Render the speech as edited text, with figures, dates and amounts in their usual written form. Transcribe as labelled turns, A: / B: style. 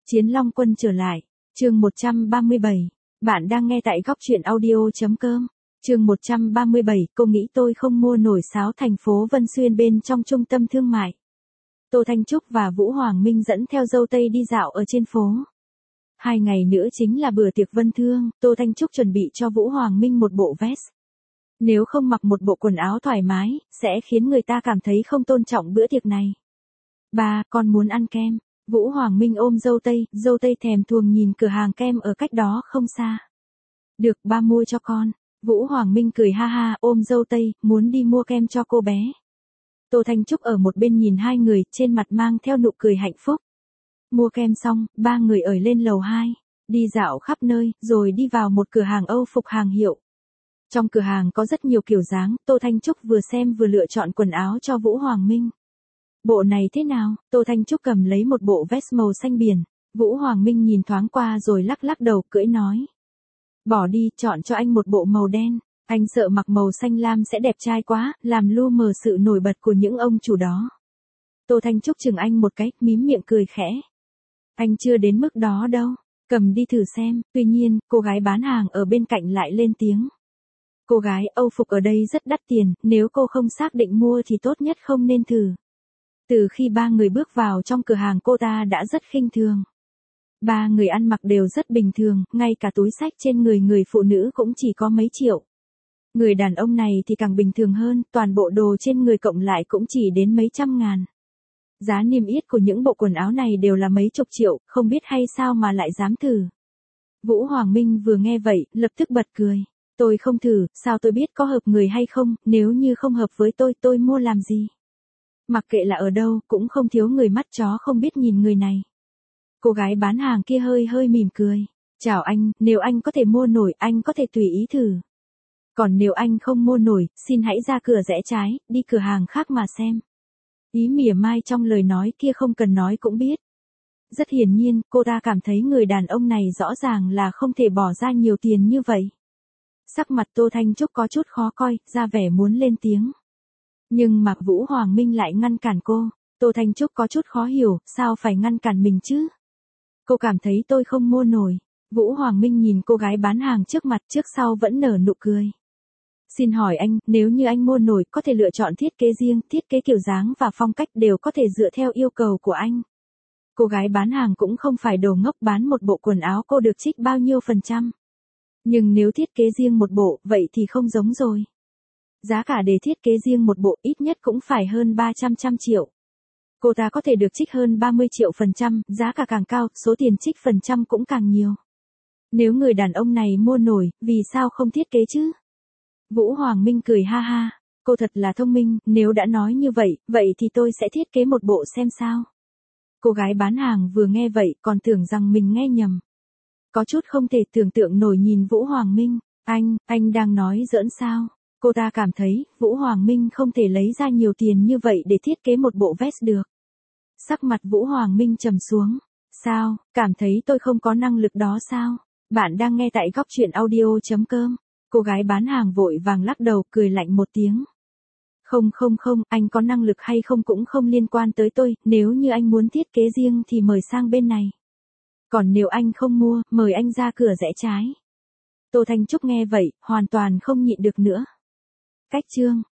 A: Chiến Long Quân trở lại. Chương 137. Bạn đang nghe tại góc truyện audio.com. Chương 137, cô nghĩ tôi không mua nổi sáo thành phố Vân Xuyên bên trong trung tâm thương mại. Tô Thanh Trúc và Vũ Hoàng Minh dẫn theo dâu tây đi dạo ở trên phố. 2 ngày nữa chính là bữa tiệc Vân Thương, Tô Thanh Trúc chuẩn bị cho Vũ Hoàng Minh một bộ vest. Nếu không mặc một bộ quần áo thoải mái, sẽ khiến người ta cảm thấy không tôn trọng bữa tiệc này. Ba, con muốn ăn kem. Vũ Hoàng Minh ôm dâu tây thèm thuồng nhìn cửa hàng kem ở cách đó không xa. Được, ba mua cho con. Vũ Hoàng Minh cười ha ha, ôm dâu tây, muốn đi mua kem cho cô bé. Tô Thanh Trúc ở một bên nhìn hai người, trên mặt mang theo nụ cười hạnh phúc. Mua kem xong, ba người ở lên lầu 2, đi dạo khắp nơi, rồi đi vào một cửa hàng Âu phục hàng hiệu. Trong cửa hàng có rất nhiều kiểu dáng, Tô Thanh Trúc vừa xem vừa lựa chọn quần áo cho Vũ Hoàng Minh. Bộ này thế nào? Tô Thanh Trúc cầm lấy một bộ vest màu xanh biển. Vũ Hoàng Minh nhìn thoáng qua rồi lắc lắc đầu cưỡi nói. Bỏ đi, chọn cho anh một bộ màu đen. Anh sợ mặc màu xanh lam sẽ đẹp trai quá, làm lu mờ sự nổi bật của những ông chủ đó. Tô Thanh Trúc chừng anh một cái, mím miệng cười khẽ. Anh chưa đến mức đó đâu, cầm đi thử xem. Tuy nhiên, cô gái bán hàng ở bên cạnh lại lên tiếng. Cô gái, Âu phục ở đây rất đắt tiền, nếu cô không xác định mua thì tốt nhất không nên thử. Từ khi ba người bước vào trong cửa hàng cô ta đã rất khinh thường. Ba người ăn mặc đều rất bình thường, ngay cả túi xách trên người phụ nữ cũng chỉ có mấy triệu. Người đàn ông này thì càng bình thường hơn, toàn bộ đồ trên người cộng lại cũng chỉ đến mấy trăm ngàn. Giá niêm yết của những bộ quần áo này đều là mấy chục triệu, không biết hay sao mà lại dám thử. Vũ Hoàng Minh vừa nghe vậy, lập tức bật cười. Tôi không thử, sao tôi biết có hợp người hay không, nếu như không hợp với tôi mua làm gì. Mặc kệ là ở đâu, cũng không thiếu người mắt chó không biết nhìn người này. Cô gái bán hàng kia hơi mỉm cười. Chào anh, nếu anh có thể mua nổi, anh có thể tùy ý thử. Còn nếu anh không mua nổi, xin hãy ra cửa rẽ trái, đi cửa hàng khác mà xem. Ý mỉa mai trong lời nói kia không cần nói cũng biết. Rất hiển nhiên, cô ta cảm thấy người đàn ông này rõ ràng là không thể bỏ ra nhiều tiền như vậy. Sắc mặt Tô Thanh Trúc có chút khó coi, ra vẻ muốn lên tiếng. Nhưng mà Vũ Hoàng Minh lại ngăn cản cô. Tô Thanh Trúc có chút khó hiểu, sao phải ngăn cản mình chứ? Cô cảm thấy tôi không mua nổi. Vũ Hoàng Minh nhìn cô gái bán hàng trước mặt trước sau vẫn nở nụ cười. Xin hỏi anh, nếu như anh mua nổi có thể lựa chọn thiết kế riêng, thiết kế kiểu dáng và phong cách đều có thể dựa theo yêu cầu của anh. Cô gái bán hàng cũng không phải đồ ngốc, bán một bộ quần áo cô được trích bao nhiêu %. Nhưng nếu thiết kế riêng một bộ, vậy thì không giống rồi. Giá cả để thiết kế riêng một bộ ít nhất cũng phải hơn 300 triệu. Cô ta có thể được trích hơn 30 triệu %, giá cả càng cao, số tiền trích % cũng càng nhiều. Nếu người đàn ông này mua nổi, vì sao không thiết kế chứ? Vũ Hoàng Minh cười ha ha, cô thật là thông minh, nếu đã nói như vậy thì tôi sẽ thiết kế một bộ xem sao. Cô gái bán hàng vừa nghe vậy còn tưởng rằng mình nghe nhầm. Có chút không thể tưởng tượng nổi nhìn Vũ Hoàng Minh, anh đang nói giỡn sao? Cô ta cảm thấy, Vũ Hoàng Minh không thể lấy ra nhiều tiền như vậy để thiết kế một bộ vest được. Sắc mặt Vũ Hoàng Minh trầm xuống. Sao, cảm thấy tôi không có năng lực đó sao? Bạn đang nghe tại góc truyện audio.com. Cô gái bán hàng vội vàng lắc đầu, cười lạnh một tiếng. Không, anh có năng lực hay không cũng không liên quan tới tôi, nếu như anh muốn thiết kế riêng thì mời sang bên này. Còn nếu anh không mua, mời anh ra cửa rẽ trái. Tô Thanh Trúc nghe vậy, hoàn toàn không nhịn được nữa. Cách chương